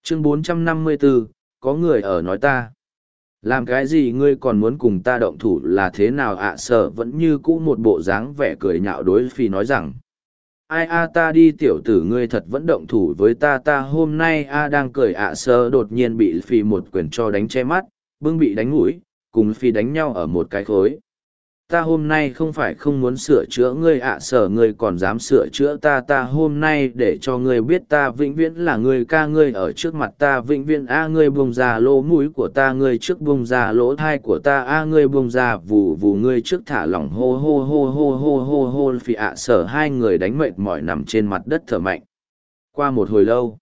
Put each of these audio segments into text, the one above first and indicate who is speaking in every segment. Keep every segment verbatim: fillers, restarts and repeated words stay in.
Speaker 1: Chương bốn trăm năm mươi bốn, có người ở nói ta. Làm cái gì ngươi còn muốn cùng ta động thủ là thế nào ạ? Sở vẫn như cũ một bộ dáng vẻ cười nhạo đối phi nói rằng. Ai a ta đi tiểu tử ngươi thật vẫn động thủ với ta ta hôm nay a đang cười ạ. Sở đột nhiên bị phi một quyền cho đánh che mắt, bưng bị đánh mũi, cùng phi đánh nhau ở một cái khối. Ta hôm nay không phải không muốn sửa chữa ngươi ạ. Sở ngươi còn dám sửa chữa ta ta hôm nay để cho ngươi biết ta vĩnh viễn là ngươi ca ngươi ở trước mặt ta vĩnh viễn a ngươi buông ra lỗ mũi của ta ngươi trước buông ra lỗ thai của ta a ngươi buông ra vù vù ngươi trước thả lỏng hô hô hô hô hô hô hô phi ạ. Sở hai người đánh mệt mỏi nằm trên mặt đất thở mạnh. Qua một hồi lâu,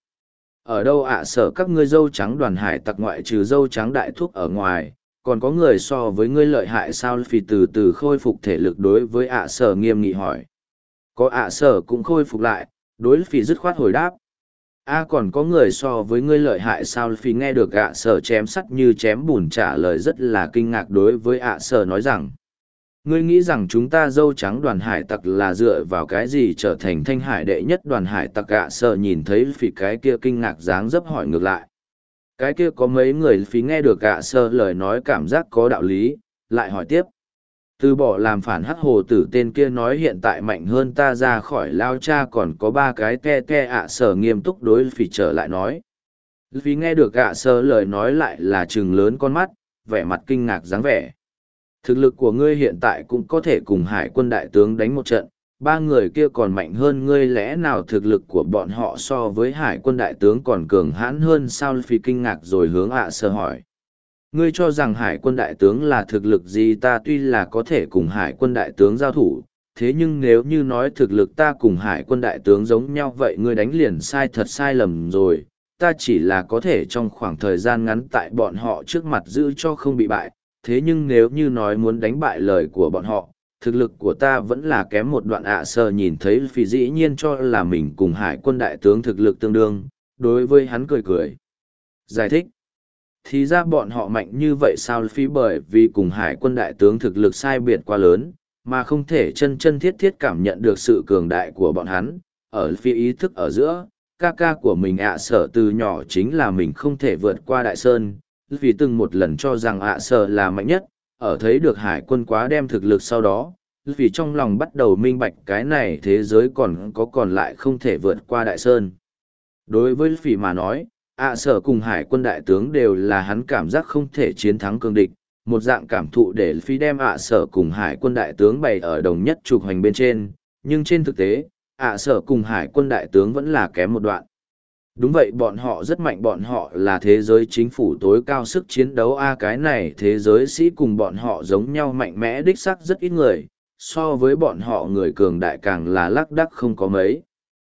Speaker 1: ở đâu ạ? Sở các ngươi dâu trắng đoàn hải tặc ngoại trừ dâu trắng đại thúc ở ngoài, còn có người so với ngươi lợi hại sao? Phi từ từ khôi phục thể lực đối với ạ sở nghiêm nghị hỏi. Có ạ sở cũng khôi phục lại, đối phi dứt khoát hồi đáp. A còn có người so với ngươi lợi hại sao? Phi nghe được ạ sở chém sắt như chém bùn trả lời rất là kinh ngạc đối với ạ sở nói rằng. Ngươi nghĩ rằng chúng ta dâu trắng đoàn hải tặc là dựa vào cái gì trở thành thanh hải đệ nhất đoàn hải tặc? ạ sở nhìn thấy phi cái kia kinh ngạc dáng dấp hỏi ngược lại. Cái kia có mấy người phí nghe được ạ sơ lời nói cảm giác có đạo lý, lại hỏi tiếp. Từ bỏ làm phản hắc hồ tử tên kia nói hiện tại mạnh hơn ta ra khỏi lao cha còn có ba cái te te ạ sở nghiêm túc đối phí trở lại nói. Phí nghe được ạ sơ lời nói lại là trừng lớn con mắt, vẻ mặt kinh ngạc dáng vẻ. Thực lực của ngươi hiện tại cũng có thể cùng hải quân đại tướng đánh một trận, ba người kia còn mạnh hơn ngươi lẽ nào thực lực của bọn họ so với hải quân đại tướng còn cường hãn hơn sao? Phi kinh ngạc rồi hướng ạ sơ hỏi. Ngươi cho rằng hải quân đại tướng là thực lực gì? Ta tuy là có thể cùng hải quân đại tướng giao thủ, thế nhưng nếu như nói thực lực ta cùng hải quân đại tướng giống nhau vậy ngươi đánh liền sai thật sai lầm rồi. Ta chỉ là có thể trong khoảng thời gian ngắn tại bọn họ trước mặt giữ cho không bị bại, thế nhưng nếu như nói muốn đánh bại lời của bọn họ, thực lực của ta vẫn là kém một đoạn. ạ sơ nhìn thấy phi dĩ nhiên cho là mình cùng hải quân đại tướng thực lực tương đương, đối với hắn cười cười. Giải thích. Thì ra bọn họ mạnh như vậy sao? Phi bởi vì cùng hải quân đại tướng thực lực sai biệt quá lớn, mà không thể chân chân thiết thiết cảm nhận được sự cường đại của bọn hắn. Ở phi ý thức ở giữa, ca ca của mình ạ sở từ nhỏ chính là mình không thể vượt qua đại sơn, vì từng một lần cho rằng ạ sở là mạnh nhất. Ở thấy được hải quân quá đem thực lực sau đó, vì trong lòng bắt đầu minh bạch cái này thế giới còn có còn lại không thể vượt qua đại sơn. Đối với phỉ mà nói, ạ sở cùng hải quân đại tướng đều là hắn cảm giác không thể chiến thắng cương địch, một dạng cảm thụ để phi đem ạ sở cùng hải quân đại tướng bày ở đồng nhất trục hành bên trên, nhưng trên thực tế, ạ sở cùng hải quân đại tướng vẫn là kém một đoạn. Đúng vậy bọn họ rất mạnh bọn họ là thế giới chính phủ tối cao sức chiến đấu a cái này thế giới sĩ cùng bọn họ giống nhau mạnh mẽ đích sắc rất ít người, so với bọn họ người cường đại càng là lác đác không có mấy.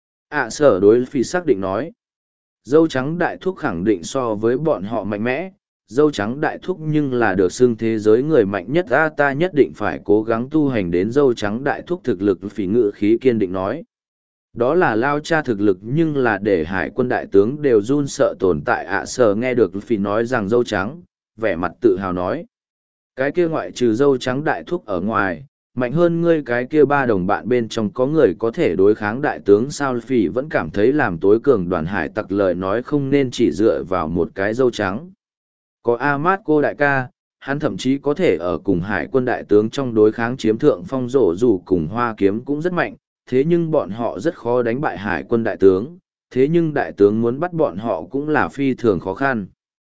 Speaker 1: ạ sở đối phi xác định nói, dâu trắng đại thúc khẳng định so với bọn họ mạnh mẽ, dâu trắng đại thúc nhưng là được xưng thế giới người mạnh nhất a ta nhất định phải cố gắng tu hành đến dâu trắng đại thúc thực lực phỉ ngự khí kiên định nói. Đó là lao cha thực lực nhưng là để hải quân đại tướng đều run sợ tồn tại ạ sở nghe được phỉ nói rằng dâu trắng, vẻ mặt tự hào nói. Cái kia ngoại trừ dâu trắng đại thúc ở ngoài, mạnh hơn ngươi cái kia ba đồng bạn bên trong có người có thể đối kháng đại tướng sao? Phỉ vẫn cảm thấy làm tối cường đoàn hải tặc lời nói không nên chỉ dựa vào một cái dâu trắng. Có Amat cô đại ca, hắn thậm chí có thể ở cùng hải quân đại tướng trong đối kháng chiếm thượng phong rổ dù cùng hoa kiếm cũng rất mạnh, thế nhưng bọn họ rất khó đánh bại hải quân đại tướng, thế nhưng đại tướng muốn bắt bọn họ cũng là phi thường khó khăn.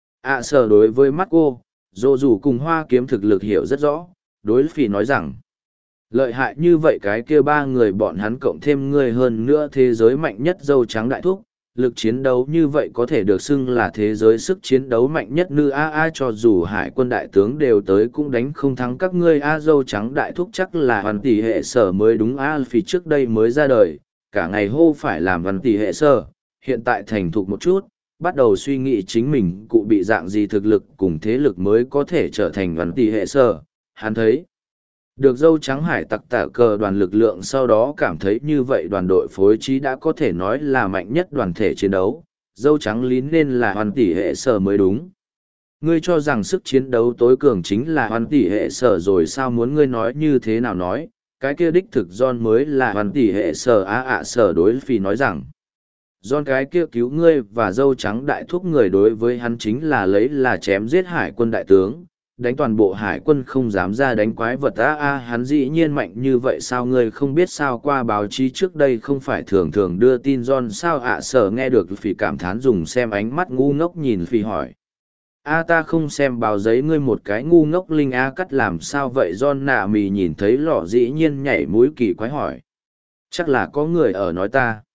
Speaker 1: ạ sở đối với mắt cô, rổ dù cùng hoa kiếm thực lực hiểu rất rõ, đối phỉ nói rằng, lợi hại như vậy cái kia ba người bọn hắn cộng thêm người hơn nữa thế giới mạnh nhất dâu trắng đại thúc, lực chiến đấu như vậy có thể được xưng là thế giới sức chiến đấu mạnh nhất nữ a a cho dù hải quân đại tướng đều tới cũng đánh không thắng các ngươi a dâu trắng đại thúc chắc là hoàn tỷ hệ sở mới đúng a phí trước đây mới ra đời, cả ngày hô phải làm hoàn tỷ hệ sở, hiện tại thành thục một chút, bắt đầu suy nghĩ chính mình cụ bị dạng gì thực lực cùng thế lực mới có thể trở thành hoàn tỷ hệ sở, hắn thấy. Được dâu trắng hải tặc tả cờ đoàn lực lượng sau đó cảm thấy như vậy đoàn đội phối trí đã có thể nói là mạnh nhất đoàn thể chiến đấu, dâu trắng lín nên là hoàn tỷ hệ sở mới đúng. Ngươi cho rằng sức chiến đấu tối cường chính là hoàn tỷ hệ sở rồi sao muốn ngươi nói như thế nào nói, cái kia đích thực John mới là hoàn tỷ hệ sở á ạ sở đối phi nói rằng. John cái kia cứu ngươi và dâu trắng đại thúc người đối với hắn chính là lấy là chém giết hải quân đại tướng, đánh toàn bộ hải quân không dám ra đánh quái vật a a hắn dĩ nhiên mạnh như vậy sao ngươi không biết sao qua báo chí trước đây không phải thường thường đưa tin John sao ạ sở nghe được phỉ cảm thán dùng xem ánh mắt ngu ngốc nhìn phỉ hỏi. A ta không xem báo giấy ngươi một cái ngu ngốc linh a cắt làm sao vậy John nạ mì nhìn thấy lọ dĩ nhiên nhảy mũi kỳ quái hỏi. Chắc là có người ở nói ta.